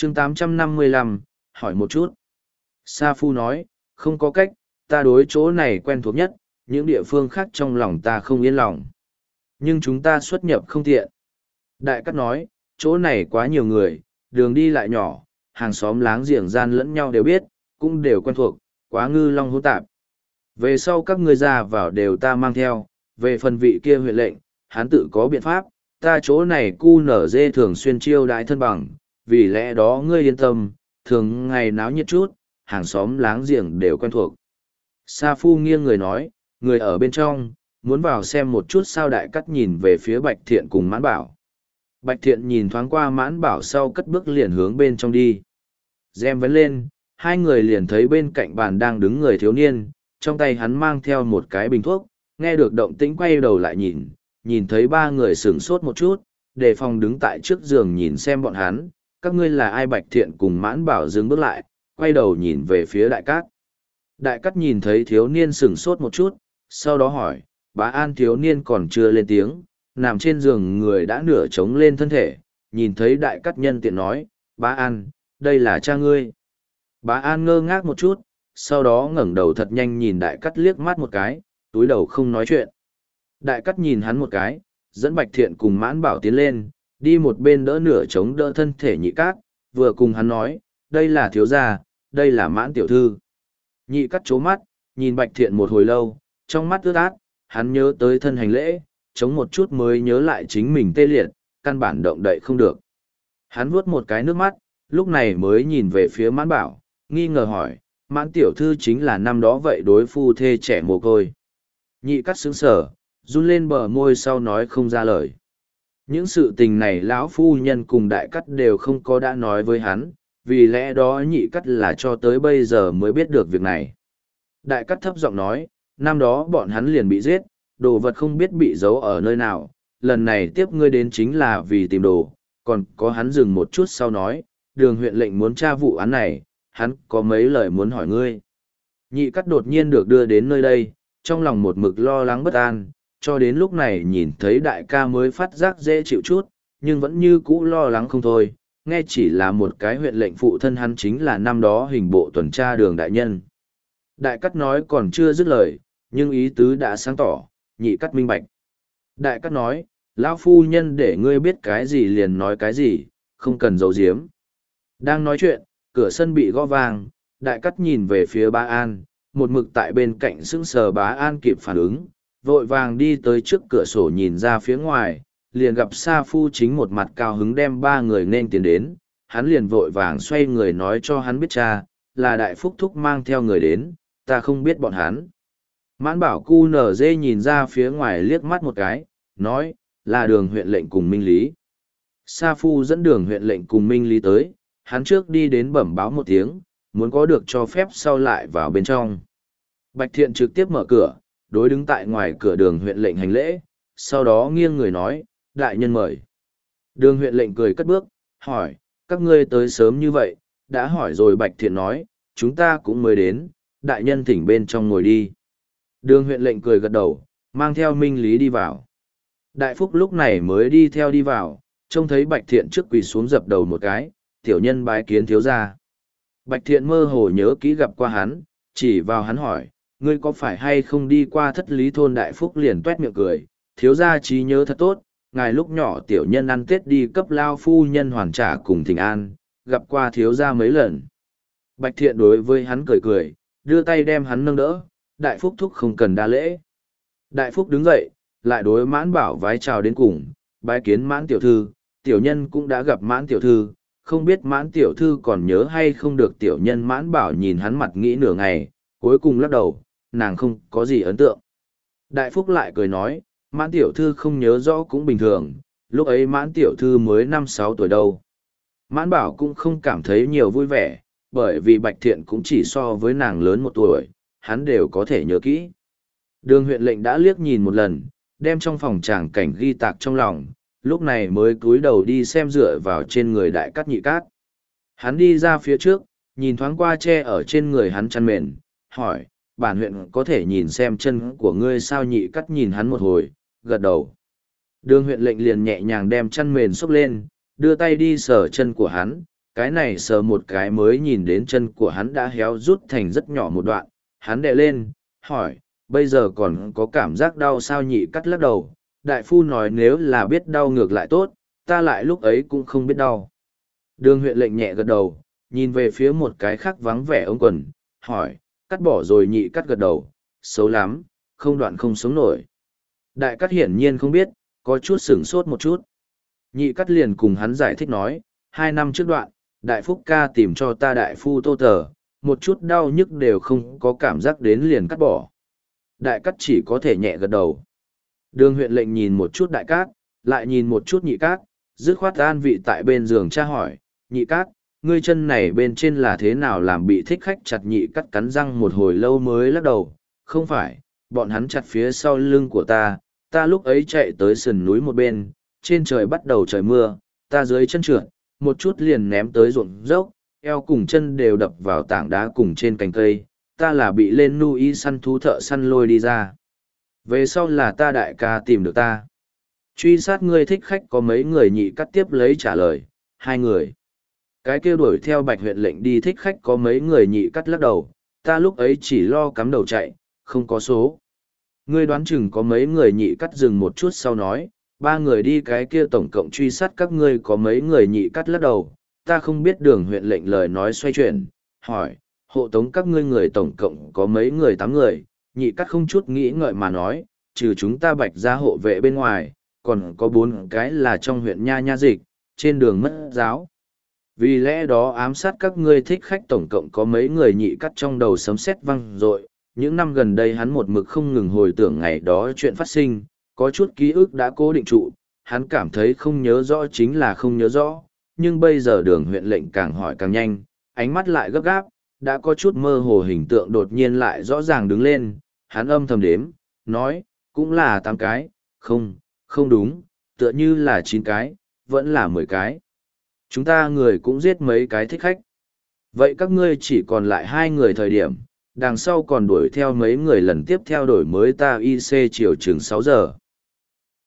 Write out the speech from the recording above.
chương 855, hỏi một chút. Sa Phu nói, không có cách, ta đối chỗ này quen thuộc nhất, những địa phương khác trong lòng ta không yên lòng. Nhưng chúng ta xuất nhập không tiện. Đại Cát nói, chỗ này quá nhiều người, đường đi lại nhỏ, hàng xóm láng giềng gian lẫn nhau đều biết, cũng đều quen thuộc, quá ngư long hỗn tạp. Về sau các ngươi ra vào đều ta mang theo, về phần vị kia huyện lệnh, hắn tự có biện pháp, ta chỗ này cu nở dê thường xuyên chiêu đãi thân bằng, vì lẽ đó ngươi yên tâm, thường ngày náo nhiệt chút, hàng xóm láng giềng đều quen thuộc. Sa Phu nghiêng người nói, người ở bên trong, muốn vào xem một chút sao. Đại Cát nhìn về phía Bạch Thiện cùng Mãn Bảo. Bạch Thiện nhìn thoáng qua Mãn Bảo sau cất bước liền hướng bên trong đi. Rèm vấn lên, hai người liền thấy bên cạnh bàn đang đứng người thiếu niên, trong tay hắn mang theo một cái bình thuốc, nghe được động tĩnh quay đầu lại nhìn thấy ba người sửng sốt một chút, đề phòng đứng tại trước giường nhìn xem bọn hắn, các ngươi là ai? Bạch Thiện cùng Mãn Bảo dừng bước lại, quay đầu nhìn về phía Đại Cát. Đại Cát nhìn thấy thiếu niên sửng sốt một chút, sau đó hỏi, Bá An. Thiếu niên còn chưa lên tiếng, nằm trên giường người đã nửa trống lên thân thể, nhìn thấy Đại Cát nhân tiện nói, Bá An, đây là cha ngươi. Bá An ngơ ngác một chút, sau đó ngẩng đầu thật nhanh nhìn Đại Cát liếc mắt một cái, túi đầu không nói chuyện. Đại Cát nhìn hắn một cái, dẫn Bạch Thiện cùng Mãn Bảo tiến lên, đi một bên đỡ nửa chống đỡ thân thể Nhị Cát, vừa cùng hắn nói, đây là thiếu gia, đây là Mãn tiểu thư. Nhị Cát chố mắt, nhìn Bạch Thiện một hồi lâu, trong mắt ướt át, hắn nhớ tới thân hành lễ, chống một chút mới nhớ lại chính mình tê liệt, căn bản động đậy không được. Hắn vuốt một cái nước mắt, lúc này mới nhìn về phía Mãn Bảo, nghi ngờ hỏi, Mãn tiểu thư chính là năm đó vậy đối phu thê trẻ mồ côi. Nhị Cát sững sờ, run lên bờ môi sau nói không ra lời. Những sự tình này lão phu nhân cùng Đại Cát đều không có đã nói với hắn, vì lẽ đó Nhị Cát là cho tới bây giờ mới biết được việc này. Đại Cát thấp giọng nói, năm đó bọn hắn liền bị giết, đồ vật không biết bị giấu ở nơi nào, lần này tiếp ngươi đến chính là vì tìm đồ, còn có. Hắn dừng một chút sau nói, Đường huyện lệnh muốn tra vụ án này, hắn có mấy lời muốn hỏi ngươi. Nhị Cát đột nhiên được đưa đến nơi đây, trong lòng một mực lo lắng bất an, cho đến lúc này nhìn thấy đại ca mới phát giác dễ chịu chút, nhưng vẫn như cũ lo lắng không thôi, nghe chỉ là một cái huyện lệnh phụ thân hắn chính là năm đó hình bộ tuần tra Đường đại nhân. Đại Cát nói còn chưa dứt lời, nhưng ý tứ đã sáng tỏ, Nhị Cát minh bạch. Đại Cát nói, lão phu nhân để ngươi biết cái gì liền nói cái gì, không cần giấu giếm. Đang nói chuyện, cửa sân bị gõ vang, Đại Cát nhìn về phía Bá An, một mực tại bên cạnh sững sờ Bá An kịp phản ứng, vội vàng đi tới trước cửa sổ nhìn ra phía ngoài, liền gặp Sa Phu chính một mặt cao hứng đem ba người nên tiến đến, hắn liền vội vàng xoay người nói cho hắn biết cha, là Đại Phúc Thúc mang theo người đến, ta không biết bọn hắn. Mãn Bảo cu nở dê nhìn ra phía ngoài liếc mắt một cái, nói, là Đường huyện lệnh cùng Minh Lý. Sa Phu dẫn Đường huyện lệnh cùng Minh Lý tới, hắn trước đi đến bẩm báo một tiếng, muốn có được cho phép sau lại vào bên trong. Bạch Thiện trực tiếp mở cửa, đối đứng tại ngoài cửa Đường huyện lệnh hành lễ, sau đó nghiêng người nói, đại nhân mời. Đường huyện lệnh cười cất bước, hỏi, các ngươi tới sớm như vậy, đã hỏi rồi. Bạch Thiện nói, chúng ta cũng mới đến, đại nhân thỉnh bên trong ngồi đi. Đường huyện lệnh cười gật đầu, mang theo Minh Lý đi vào. Đại Phúc lúc này mới đi theo đi vào, trông thấy Bạch Thiện trước quỳ xuống dập đầu một cái, tiểu nhân bái kiến thiếu gia. Bạch Thiện mơ hồ nhớ kỹ gặp qua hắn, chỉ vào hắn hỏi, ngươi có phải hay không đi qua Thất Lý thôn? Đại Phúc liền tuét miệng cười, thiếu gia trí nhớ thật tốt, ngài lúc nhỏ tiểu nhân ăn Tết đi cấp lao phu nhân hoàn trả cùng thỉnh an, gặp qua thiếu gia mấy lần. Bạch Thiện đối với hắn cười cười, đưa tay đem hắn nâng đỡ, Đại Phúc thúc không cần đa lễ. Đại Phúc đứng dậy, lại đối Mãn Bảo vái chào đến cùng, bái kiến Mãn tiểu thư, tiểu nhân cũng đã gặp Mãn tiểu thư, không biết Mãn tiểu thư còn nhớ hay không được tiểu nhân. Mãn Bảo nhìn hắn mặt nghĩ nửa ngày, cuối cùng lắc đầu, nàng không có gì ấn tượng. Đại Phúc lại cười nói, Mãn tiểu thư không nhớ rõ cũng bình thường, lúc ấy Mãn tiểu thư mới 5-6 tuổi đâu. Mãn Bảo cũng không cảm thấy nhiều vui vẻ, bởi vì Bạch Thiện cũng chỉ so với nàng lớn 1 tuổi, hắn đều có thể nhớ kỹ. Đường huyện lệnh đã liếc nhìn một lần, đem trong phòng tràng cảnh ghi tạc trong lòng, lúc này mới cúi đầu đi xem dựa vào trên người Đại Cát Nhị Cát. Hắn đi ra phía trước, nhìn thoáng qua che ở trên người hắn chăn mền, hỏi, bản huyện có thể nhìn xem chân của ngươi sao? Nhị Cát nhìn hắn một hồi, gật đầu. Đường huyện lệnh liền nhẹ nhàng đem chăn mền xốc lên, đưa tay đi sờ chân của hắn, cái này sờ một cái mới nhìn đến chân của hắn đã héo rút thành rất nhỏ một đoạn, hắn đè lên, hỏi, bây giờ còn có cảm giác đau sao? Nhị cắt lắc đầu, đại phu nói nếu là biết đau ngược lại tốt, ta lại lúc ấy cũng không biết đau. Đường huyện lệnh nhẹ gật đầu, nhìn về phía một cái khác vắng vẻ ống quần, hỏi, cắt bỏ rồi? Nhị cắt gật đầu, xấu lắm, không đoạn không sống nổi. Đại cắt hiển nhiên không biết, có chút sửng sốt một chút. Nhị cắt liền cùng hắn giải thích nói, 2 năm trước đoạn, đại phúc ca tìm cho ta đại phu tô tờ, một chút đau nhức đều không có cảm giác đến liền cắt bỏ. Đại cắt chỉ có thể nhẹ gật đầu. Đường huyện lệnh nhìn một chút đại cát, lại nhìn một chút nhị cát, dứt khoát an vị tại bên giường tra hỏi, nhị cát, ngươi chân này bên trên là thế nào làm bị thích khách chặt? Nhị cắt cắn răng một hồi lâu mới lắc đầu, không phải, bọn hắn chặt phía sau lưng của ta lúc ấy chạy tới sườn núi một bên, trên trời bắt đầu trời mưa, ta dưới chân trượt, một chút liền ném tới ruộng dốc, eo cùng chân đều đập vào tảng đá cùng trên cành cây, ta là bị lên nu y săn thú thợ săn lôi đi ra. Về sau là ta đại ca tìm được ta. Truy sát ngươi thích khách có mấy người? Nhị cắt tiếp lấy trả lời, 2 người. Cái kêu đuổi theo Bạch huyện lệnh đi thích khách có mấy người? Nhị cắt lắc đầu, ta lúc ấy chỉ lo cắm đầu chạy, không có số. Ngươi đoán chừng có mấy người? Nhị cắt dừng một chút sau nói, 3 người đi. Cái kia tổng cộng truy sát các ngươi có mấy người? Nhị cắt lắc đầu, ta không biết. Đường huyện lệnh lời nói xoay chuyển, hỏi, hộ tống các ngươi người tổng cộng có mấy người? 8 người. Nhị cắt không chút nghĩ ngợi mà nói, trừ chúng ta Bạch gia hộ vệ bên ngoài, còn có 4 cái là trong huyện Nha Dịch, trên đường mất giáo. Vì lẽ đó ám sát các ngươi thích khách tổng cộng có mấy người? Nhị cắt trong đầu sấm sét vang dội. Những năm gần đây hắn một mực không ngừng hồi tưởng ngày đó chuyện phát sinh, có chút ký ức đã cố định trụ, hắn cảm thấy không nhớ rõ chính là không nhớ rõ, nhưng bây giờ đường huyện lệnh càng hỏi càng nhanh, ánh mắt lại gấp gáp, đã có chút mơ hồ hình tượng đột nhiên lại rõ ràng đứng lên, hắn âm thầm đếm, nói, cũng là 8 cái, không đúng, tựa như là 9 cái, vẫn là 10 cái. Chúng ta người cũng giết mấy cái thích khách. Vậy các ngươi chỉ còn lại 2 người thời điểm, đằng sau còn đuổi theo mấy người lần tiếp theo đổi mới ta IC chiều chừng 6 giờ.